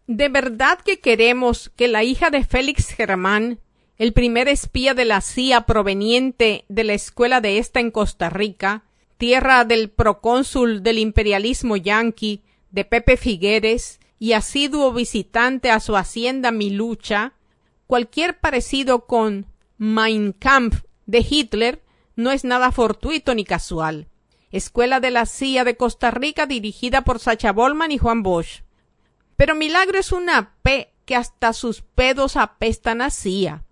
¿De verdad que queremos que la hija de Félix Germán, el primer espía de la CIA proveniente de la escuela de esta en Costa Rica, tierra del procónsul del imperialismo yanqui, de Pepe Figueres, y asiduo visitante a su hacienda Milucha, cualquier parecido con Mein Kampf de Hitler no es nada fortuito ni casual? Escuela de la CIA de Costa Rica dirigida por Sacha Bollman y Juan Bosch. Pero Milagro es una P que hasta sus pedos apestan a CIA.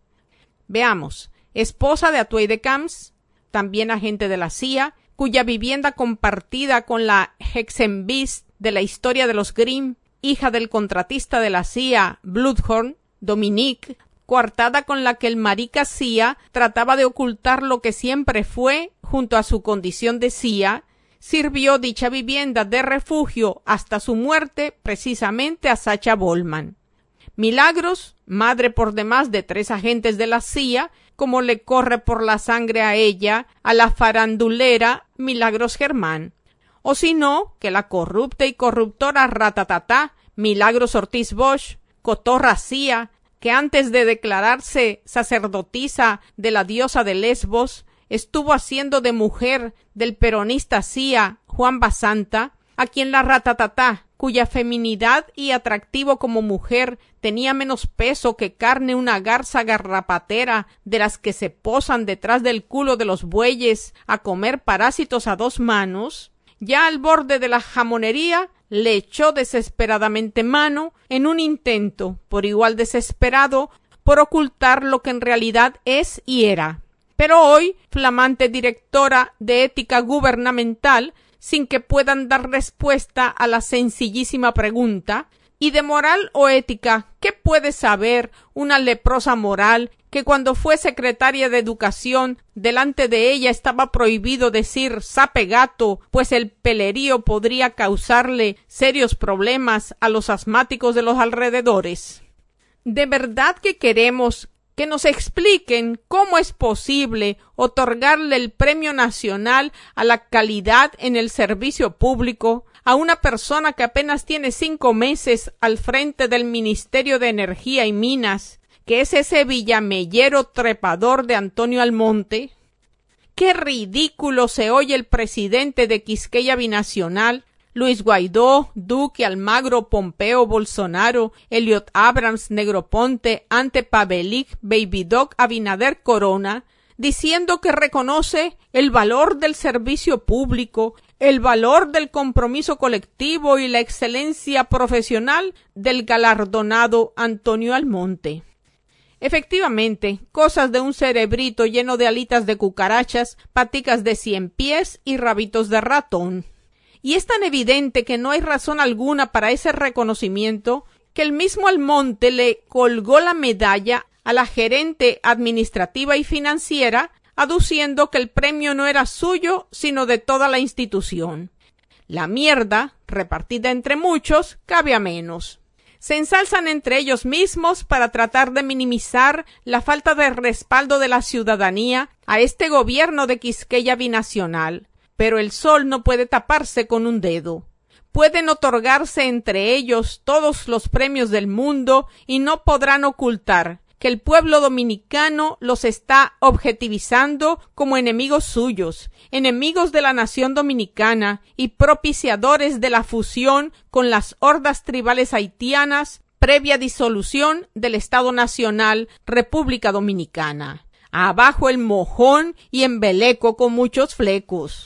Veamos, esposa de Atuey de Camps, también agente de la CIA, cuya vivienda compartida con la Hexenbeast de la historia de los Grimm, hija del contratista de la CIA, Bloodhorn, Dominique, coartada con la que el marica CIA trataba de ocultar lo que siempre fue, junto a su condición de CIA, sirvió dicha vivienda de refugio hasta su muerte precisamente a Sacha Bollman. Milagros, madre por demás de 3 agentes de la CIA, como le corre por la sangre a ella, a la farandulera Milagros Germán. O si no, que la corrupta y corruptora ratatatá Milagros Ortiz Bosch, cotorra CIA, que antes de declararse sacerdotisa de la diosa de Lesbos, estuvo haciendo de mujer del peronista CIA Juan Basanta, a quien la ratatatá, cuya feminidad y atractivo como mujer tenía menos peso que carne una garza garrapatera de las que se posan detrás del culo de los bueyes a comer parásitos a 2 manos, ya al borde de la jamonería le echó desesperadamente mano en un intento, por igual desesperado, por ocultar lo que en realidad es y era. Pero hoy, flamante directora de ética gubernamental, sin que puedan dar respuesta a la sencillísima pregunta, ¿y de moral o ética qué puede saber una leprosa moral que cuando fue secretaria de Educación delante de ella estaba prohibido decir sape gato, pues el pelerío podría causarle serios problemas a los asmáticos de los alrededores? ¿De verdad que queremos que nos expliquen cómo es posible otorgarle el Premio Nacional a la Calidad en el Servicio Público a una persona que apenas tiene 5 meses al frente del Ministerio de Energía y Minas, que es ese villamellero trepador de Antonio Almonte? ¡Qué ridículo se oye el presidente de Quisqueya Binacional, Luis Guaidó, Duque, Almagro, Pompeo, Bolsonaro, Elliot Abrams, Negroponte, Ante Pavelic, Baby Doc, Abinader Corona, diciendo que reconoce el valor del servicio público, el valor del compromiso colectivo y la excelencia profesional del galardonado Antonio Almonte? Efectivamente, cosas de un cerebrito lleno de alitas de cucarachas, paticas de 100 pies y rabitos de ratón. Y es tan evidente que no hay razón alguna para ese reconocimiento que el mismo Almonte le colgó la medalla a la gerente administrativa y financiera, aduciendo que el premio no era suyo, sino de toda la institución. La mierda, repartida entre muchos, cabe a menos. Se ensalzan entre ellos mismos para tratar de minimizar la falta de respaldo de la ciudadanía a este gobierno de Quisqueya Binacional. Pero el sol no puede taparse con un dedo. Pueden otorgarse entre ellos todos los premios del mundo y no podrán ocultar que el pueblo dominicano los está objetivizando como enemigos suyos, enemigos de la nación dominicana y propiciadores de la fusión con las hordas tribales haitianas previa disolución del Estado Nacional República Dominicana. Abajo el mojón y embeleco con muchos flecos.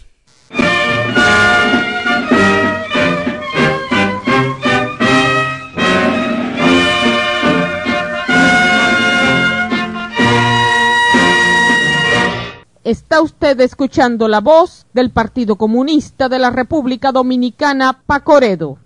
Está usted escuchando la voz del Partido Comunista de la República Dominicana, Pacoredo.